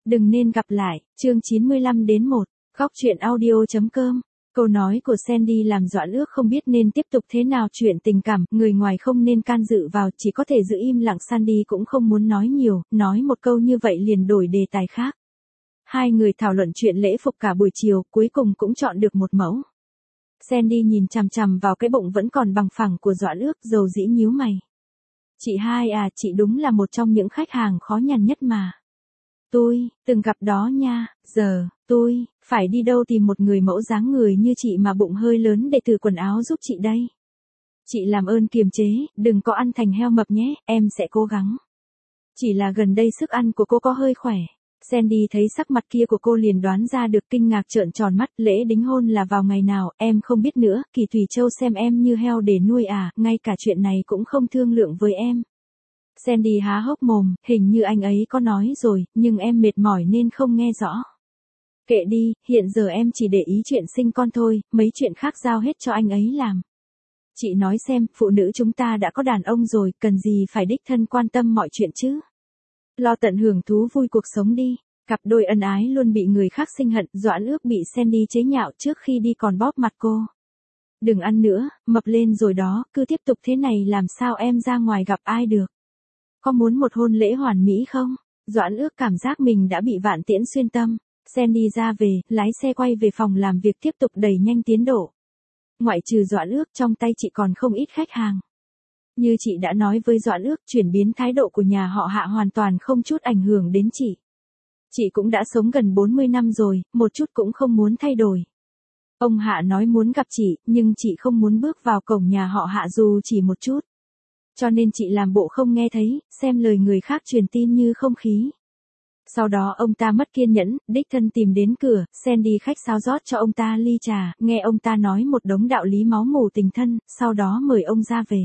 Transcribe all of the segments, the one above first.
Đừng nên gặp lại, chương 95-1, góc truyện audio.com. Câu nói của Sandy làm Doãn Ước không biết nên tiếp tục thế nào chuyện tình cảm, người ngoài không nên can dự vào, chỉ có thể giữ im lặng. Sandy cũng không muốn nói nhiều, nói một câu như vậy liền đổi đề tài khác. Hai người thảo luận chuyện lễ phục cả buổi chiều, cuối cùng cũng chọn được một mẫu. Sandy nhìn chằm chằm vào cái bụng vẫn còn bằng phẳng của Doãn Ước, dầu dĩ nhíu mày. Chị hai à, chị đúng là một trong những khách hàng khó nhằn nhất mà. Tôi, từng gặp đó nha, giờ, tôi, phải đi đâu tìm một người mẫu dáng người như chị mà bụng hơi lớn để thử quần áo giúp chị đây. Chị làm ơn kiềm chế, đừng có ăn thành heo mập nhé, em sẽ cố gắng. Chỉ là gần đây sức ăn của cô có hơi khỏe. Sandy thấy sắc mặt kia của cô liền đoán ra được, kinh ngạc trợn tròn mắt. Lễ đính hôn là vào ngày nào, em không biết nữa, Kỳ Thủy Châu xem em như heo để nuôi à, ngay cả chuyện này cũng không thương lượng với em. Sandy há hốc mồm, hình như anh ấy có nói rồi, nhưng em mệt mỏi nên không nghe rõ. Kệ đi, hiện giờ em chỉ để ý chuyện sinh con thôi, mấy chuyện khác giao hết cho anh ấy làm. Chị nói xem, phụ nữ chúng ta đã có đàn ông rồi, cần gì phải đích thân quan tâm mọi chuyện chứ. Lo tận hưởng thú vui cuộc sống đi. Cặp đôi ân ái luôn bị người khác sinh hận. Doãn Ước bị Sandy chế nhạo trước khi đi còn bóp mặt cô. Đừng ăn nữa, mập lên rồi đó, cứ tiếp tục thế này làm sao em ra ngoài gặp ai được. Có muốn một hôn lễ hoàn mỹ không? Doãn Ước cảm giác mình đã bị vạn tiễn xuyên tâm. Sandy ra về, lái xe quay về phòng làm việc tiếp tục đẩy nhanh tiến độ. Ngoại trừ Doãn Ước, trong tay chị còn không ít khách hàng. Như chị đã nói với Doãn Ước, chuyển biến thái độ của nhà họ Hạ hoàn toàn không chút ảnh hưởng đến chị. Chị cũng đã sống gần 40 năm rồi, một chút cũng không muốn thay đổi. Ông Hạ nói muốn gặp chị, nhưng chị không muốn bước vào cổng nhà họ Hạ dù chỉ một chút. Cho nên chị làm bộ không nghe thấy, xem lời người khác truyền tin như không khí. Sau đó ông ta mất kiên nhẫn, đích thân tìm đến cửa. Sandy khách sáo rót cho ông ta ly trà, nghe ông ta nói một đống đạo lý máu mủ tình thân, sau đó mời ông ra về.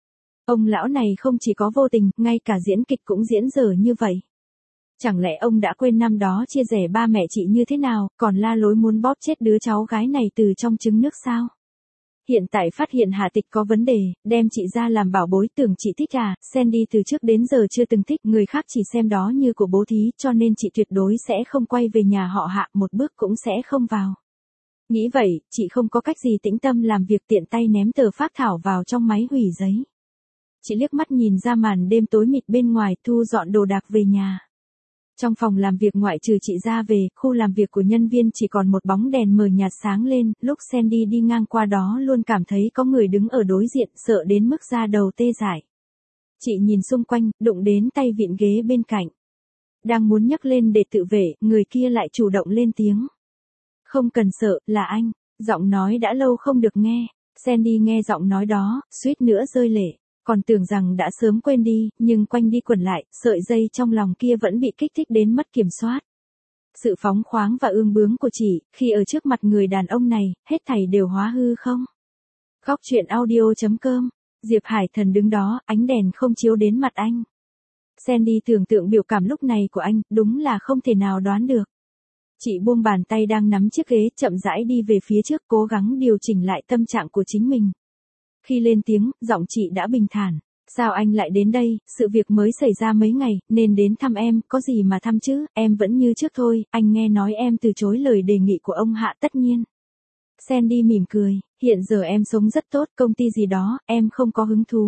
Ông lão này không chỉ có vô tình, ngay cả diễn kịch cũng diễn dở như vậy. Chẳng lẽ ông đã quên năm đó chia rẽ ba mẹ chị như thế nào, còn la lối muốn bóp chết đứa cháu gái này từ trong trứng nước sao? Hiện tại phát hiện Hạ Tịch có vấn đề, đem chị ra làm bảo bối, tưởng chị thích à. Sandy từ trước đến giờ chưa từng thích, người khác chỉ xem đó như của bố thí, cho nên chị tuyệt đối sẽ không quay về nhà họ Hạ, một bước cũng sẽ không vào. Nghĩ vậy, chị không có cách gì tĩnh tâm làm việc, tiện tay ném tờ phác thảo vào trong máy hủy giấy. Chị liếc mắt nhìn ra màn đêm tối mịt bên ngoài, thu dọn đồ đạc về nhà. Trong phòng làm việc ngoại trừ chị ra về, khu làm việc của nhân viên chỉ còn một bóng đèn mờ nhạt sáng lên. Lúc Sandy đi ngang qua đó luôn cảm thấy có người đứng ở đối diện, sợ đến mức da đầu tê dại. Chị nhìn xung quanh, đụng đến tay vịn ghế bên cạnh. Đang muốn nhấc lên để tự vệ, người kia lại chủ động lên tiếng. Không cần sợ, là anh. Giọng nói đã lâu không được nghe. Sandy nghe giọng nói đó, suýt nữa rơi lệ. Còn tưởng rằng đã sớm quên đi, nhưng quanh đi quẩn lại, sợi dây trong lòng kia vẫn bị kích thích đến mất kiểm soát. Sự phóng khoáng và ương bướng của chị, khi ở trước mặt người đàn ông này, hết thảy đều hóa hư không? Góc truyện audio.com. Diệp Hải Thần đứng đó, ánh đèn không chiếu đến mặt anh. Sandy tưởng tượng biểu cảm lúc này của anh, đúng là không thể nào đoán được. Chị buông bàn tay đang nắm chiếc ghế, chậm rãi đi về phía trước, cố gắng điều chỉnh lại tâm trạng của chính mình. Khi lên tiếng, giọng chị đã bình thản. Sao anh lại đến đây, sự việc mới xảy ra mấy ngày, nên đến thăm em, có gì mà thăm chứ, em vẫn như trước thôi, anh nghe nói em từ chối lời đề nghị của ông Hạ. Tất nhiên. Sandy mỉm cười, hiện giờ em sống rất tốt, công ty gì đó, em không có hứng thú.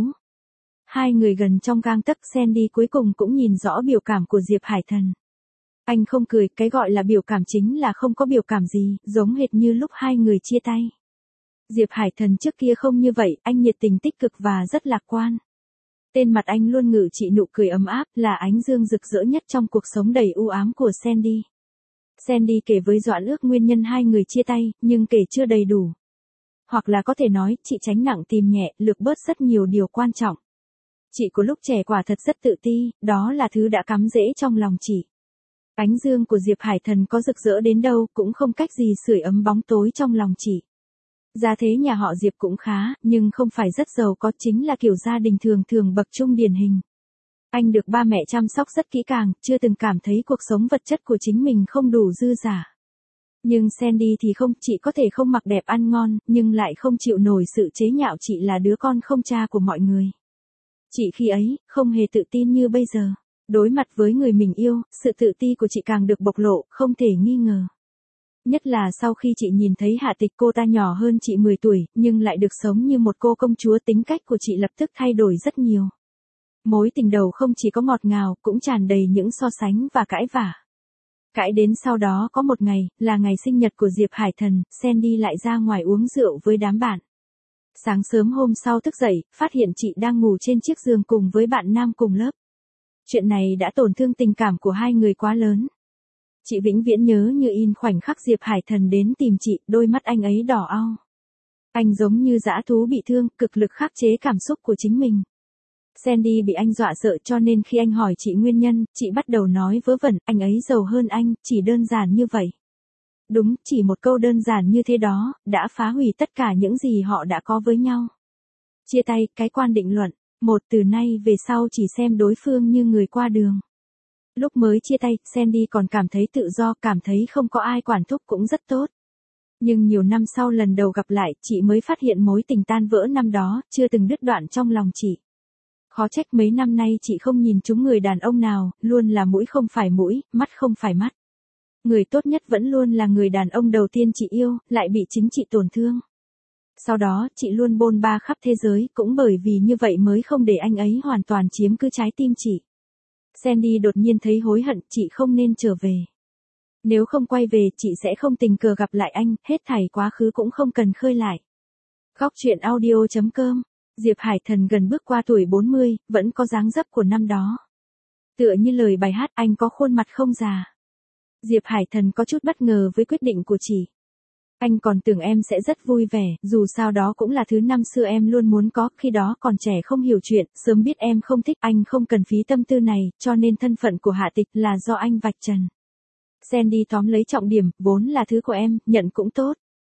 Hai người gần trong gang tấc, Sandy cuối cùng cũng nhìn rõ biểu cảm của Diệp Hải Thần. Anh không cười, cái gọi là biểu cảm chính là không có biểu cảm gì, giống hệt như lúc hai người chia tay. Diệp Hải Thần trước kia không như vậy, anh nhiệt tình tích cực và rất lạc quan. Tên mặt anh luôn ngự trị nụ cười ấm áp, là ánh dương rực rỡ nhất trong cuộc sống đầy u ám của Sandy. Sandy kể với Doãn Ước nguyên nhân hai người chia tay, nhưng kể chưa đầy đủ. Hoặc là có thể nói, chị tránh nặng tìm nhẹ, lược bớt rất nhiều điều quan trọng. Chị của lúc trẻ quả thật rất tự ti, đó là thứ đã cắm rễ trong lòng chị. Ánh dương của Diệp Hải Thần có rực rỡ đến đâu cũng không cách gì sưởi ấm bóng tối trong lòng chị. Gia thế nhà họ Diệp cũng khá, nhưng không phải rất giàu có, chính là kiểu gia đình thường thường bậc trung điển hình. Anh được ba mẹ chăm sóc rất kỹ càng, chưa từng cảm thấy cuộc sống vật chất của chính mình không đủ dư dả. Nhưng Sandy thì không, chị có thể không mặc đẹp ăn ngon, nhưng lại không chịu nổi sự chế nhạo chị là đứa con không cha của mọi người. Chị khi ấy, không hề tự tin như bây giờ. Đối mặt với người mình yêu, sự tự ti của chị càng được bộc lộ, không thể nghi ngờ. Nhất là sau khi chị nhìn thấy Hạ Tịch, cô ta nhỏ hơn chị 10 tuổi, nhưng lại được sống như một cô công chúa, tính cách của chị lập tức thay đổi rất nhiều. Mối tình đầu không chỉ có ngọt ngào, cũng tràn đầy những so sánh và cãi vã. Cãi đến sau đó có một ngày, là ngày sinh nhật của Diệp Hải Thần, Sandy lại ra ngoài uống rượu với đám bạn. Sáng sớm hôm sau thức dậy, phát hiện chị đang ngủ trên chiếc giường cùng với bạn nam cùng lớp. Chuyện này đã tổn thương tình cảm của hai người quá lớn. Chị vĩnh viễn nhớ như in khoảnh khắc Diệp Hải Thần đến tìm chị, đôi mắt anh ấy đỏ au. Anh giống như dã thú bị thương, cực lực khắc chế cảm xúc của chính mình. Sandy bị anh dọa sợ, cho nên khi anh hỏi chị nguyên nhân, chị bắt đầu nói vớ vẩn, anh ấy giàu hơn anh, chỉ đơn giản như vậy. Đúng, chỉ một câu đơn giản như thế đó, đã phá hủy tất cả những gì họ đã có với nhau. Chia tay, cái quan định luận. Một, từ nay về sau chỉ xem đối phương như người qua đường. Lúc mới chia tay, Sandy còn cảm thấy tự do, cảm thấy không có ai quản thúc cũng rất tốt. Nhưng nhiều năm sau lần đầu gặp lại, chị mới phát hiện mối tình tan vỡ năm đó, chưa từng đứt đoạn trong lòng chị. Khó trách mấy năm nay chị không nhìn trúng người đàn ông nào, luôn là mũi không phải mũi, mắt không phải mắt. Người tốt nhất vẫn luôn là người đàn ông đầu tiên chị yêu, lại bị chính chị tổn thương. Sau đó, chị luôn bôn ba khắp thế giới, cũng bởi vì như vậy mới không để anh ấy hoàn toàn chiếm cứ trái tim chị. Sandy đột nhiên thấy hối hận, chị không nên trở về. Nếu không quay về, chị sẽ không tình cờ gặp lại anh, hết thảy quá khứ cũng không cần khơi lại. Góc truyện audio.com. Diệp Hải Thần gần bước qua tuổi 40, vẫn có dáng dấp của năm đó. Tựa như lời bài hát, anh có khuôn mặt không già. Diệp Hải Thần có chút bất ngờ với quyết định của chị. Anh còn tưởng em sẽ rất vui vẻ, dù sao đó cũng là thứ năm xưa em luôn muốn có, khi đó còn trẻ không hiểu chuyện, sớm biết em không thích, anh không cần phí tâm tư này, cho nên thân phận của Hạ Tịch là do anh vạch trần. Sandy tóm lấy trọng điểm, vốn là thứ của em, nhận cũng tốt.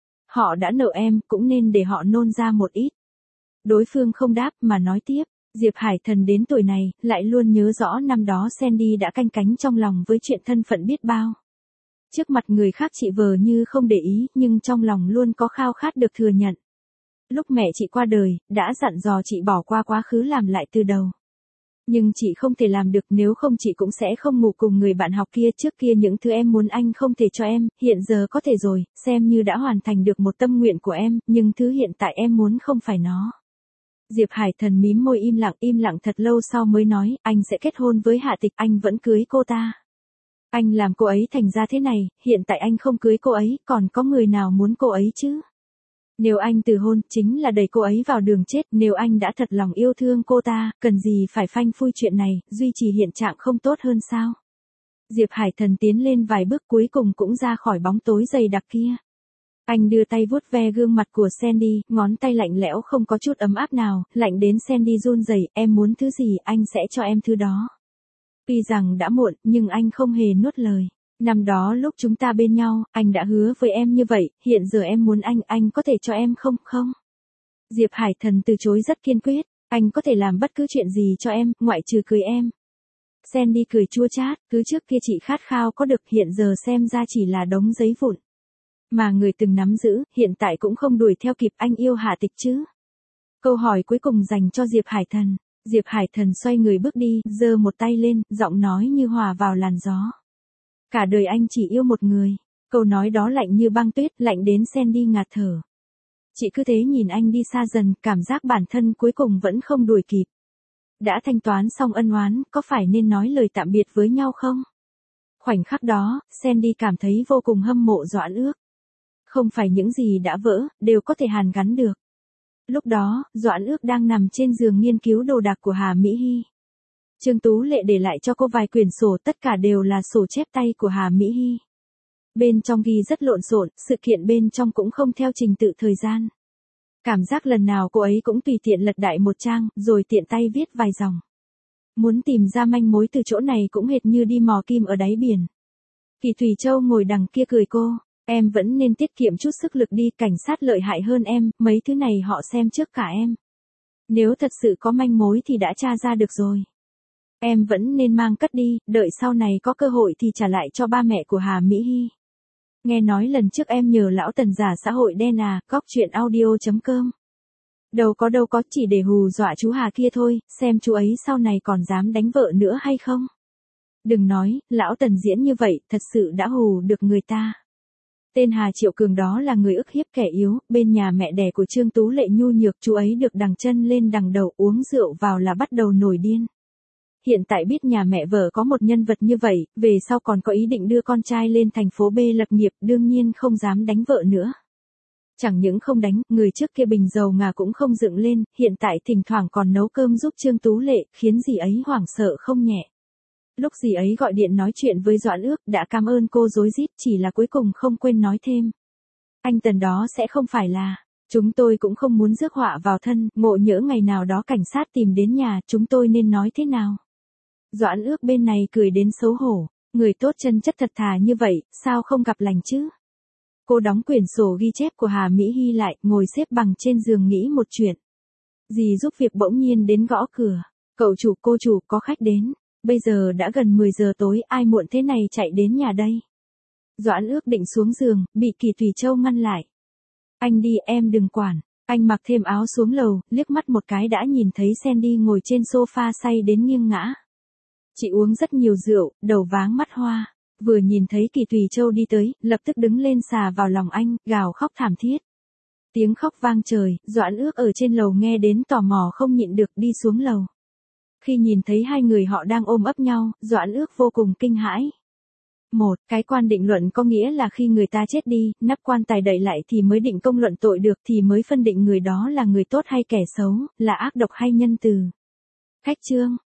Họ đã nợ em, cũng nên để họ nôn ra một ít. Đối phương không đáp mà nói tiếp, Diệp Hải Thần đến tuổi này, lại luôn nhớ rõ năm đó Sandy đã canh cánh trong lòng với chuyện thân phận biết bao. Trước mặt người khác chị vờ như không để ý, nhưng trong lòng luôn có khao khát được thừa nhận. Lúc mẹ chị qua đời, đã dặn dò chị bỏ qua quá khứ làm lại từ đầu. Nhưng chị không thể làm được, nếu không chị cũng sẽ không ngủ cùng người bạn học kia. Trước kia những thứ em muốn anh không thể cho em, hiện giờ có thể rồi, xem như đã hoàn thành được một tâm nguyện của em, nhưng thứ hiện tại em muốn không phải nó. Diệp Hải Thần mím môi im lặng thật lâu sau mới nói, anh sẽ kết hôn với Hạ Tịch, anh vẫn cưới cô ta. Anh làm cô ấy thành ra thế này, hiện tại anh không cưới cô ấy, còn có người nào muốn cô ấy chứ? Nếu anh từ hôn, chính là đẩy cô ấy vào đường chết, nếu anh đã thật lòng yêu thương cô ta, cần gì phải phanh phui chuyện này, duy trì hiện trạng không tốt hơn sao? Diệp Hải Thần tiến lên vài bước, cuối cùng cũng ra khỏi bóng tối dày đặc kia. Anh đưa tay vuốt ve gương mặt của Sandy, ngón tay lạnh lẽo không có chút ấm áp nào, lạnh đến Sandy run rẩy. Em muốn thứ gì, anh sẽ cho em thứ đó. Tuy rằng đã muộn, nhưng anh không hề nuốt lời. Năm đó lúc chúng ta bên nhau, anh đã hứa với em như vậy, hiện giờ em muốn anh có thể cho em không? Diệp Hải Thần từ chối rất kiên quyết, anh có thể làm bất cứ chuyện gì cho em, ngoại trừ cưới em. Sandy cười chua chát, cứ trước kia chị khát khao có được, hiện giờ xem ra chỉ là đống giấy vụn. Mà người từng nắm giữ, hiện tại cũng không đuổi theo kịp, anh yêu Hạ Tịch chứ? Câu hỏi cuối cùng dành cho Diệp Hải Thần. Diệp Hải Thần xoay người bước đi, giơ một tay lên, giọng nói như hòa vào làn gió. Cả đời anh chỉ yêu một người. Câu nói đó lạnh như băng tuyết, lạnh đến Sandy ngạt thở. Chị cứ thế nhìn anh đi xa dần, cảm giác bản thân cuối cùng vẫn không đuổi kịp. Đã thanh toán xong ân oán, có phải nên nói lời tạm biệt với nhau không? Khoảnh khắc đó, Sandy cảm thấy vô cùng hâm mộ Doãn Ước. Không phải những gì đã vỡ, đều có thể hàn gắn được. Lúc đó, Doãn Ước đang nằm trên giường nghiên cứu đồ đạc của Hà Mỹ Hy. Trương Tú Lệ để lại cho cô vài quyển sổ, tất cả đều là sổ chép tay của Hà Mỹ Hy. Bên trong ghi rất lộn xộn, sự kiện bên trong cũng không theo trình tự thời gian. Cảm giác lần nào cô ấy cũng tùy tiện lật đại một trang, rồi tiện tay viết vài dòng. Muốn tìm ra manh mối từ chỗ này cũng hệt như đi mò kim ở đáy biển. Kỳ Thủy Châu ngồi đằng kia cười cô, em vẫn nên tiết kiệm chút sức lực đi, cảnh sát lợi hại hơn em, mấy thứ này họ xem trước cả em. Nếu thật sự có manh mối thì đã tra ra được rồi. Em vẫn nên mang cất đi, đợi sau này có cơ hội thì trả lại cho ba mẹ của Hà Mỹ Hy. Nghe nói lần trước em nhờ lão Tần giả xã hội đen à, góc truyện audio.com. Đâu có, chỉ để hù dọa chú Hà kia thôi, xem chú ấy sau này còn dám đánh vợ nữa hay không. Đừng nói, lão Tần diễn như vậy, thật sự đã hù được người ta. Tên Hà Triệu Cường đó là người ức hiếp kẻ yếu, bên nhà mẹ đẻ của Trương Tú Lệ nhu nhược, chú ấy được đằng chân lên đằng đầu, uống rượu vào là bắt đầu nổi điên. Hiện tại biết nhà mẹ vợ có một nhân vật như vậy, về sau còn có ý định đưa con trai lên thành phố B lập nghiệp, đương nhiên không dám đánh vợ nữa. Chẳng những không đánh, người trước kia bình dầu ngà cũng không dựng lên, hiện tại thỉnh thoảng còn nấu cơm giúp Trương Tú Lệ, khiến dì ấy hoảng sợ không nhẹ. Lúc dì ấy gọi điện nói chuyện với Doãn Ước, đã cảm ơn cô rối rít, chỉ là cuối cùng không quên nói thêm. Anh Tần đó sẽ không phải là, chúng tôi cũng không muốn rước họa vào thân, ngộ nhỡ ngày nào đó cảnh sát tìm đến nhà, chúng tôi nên nói thế nào? Doãn Ước bên này cười đến xấu hổ, người tốt chân chất thật thà như vậy, sao không gặp lành chứ? Cô đóng quyển sổ ghi chép của Hà Mỹ Hy lại, ngồi xếp bằng trên giường nghĩ một chuyện. Dì giúp việc bỗng nhiên đến gõ cửa. Cậu chủ, cô chủ, có khách đến. Bây giờ đã gần 10 giờ tối, ai muộn thế này chạy đến nhà đây? Doãn Ước định xuống giường, bị Kỳ Thủy Châu ngăn lại. Anh đi, em đừng quản. Anh mặc thêm áo xuống lầu, liếc mắt một cái đã nhìn thấy Sandy ngồi trên sofa say đến nghiêng ngã. Chị uống rất nhiều rượu, đầu váng mắt hoa. Vừa nhìn thấy Kỳ Thủy Châu đi tới, lập tức đứng lên xà vào lòng anh, gào khóc thảm thiết. Tiếng khóc vang trời, Doãn Ước ở trên lầu nghe đến tò mò không nhịn được đi xuống lầu. Khi nhìn thấy hai người họ đang ôm ấp nhau, Doãn Ước vô cùng kinh hãi. Cái quan định luận có nghĩa là khi người ta chết đi, nắp quan tài đậy lại thì mới định công luận tội được, thì mới phân định người đó là người tốt hay kẻ xấu, là ác độc hay nhân từ. Khách trương,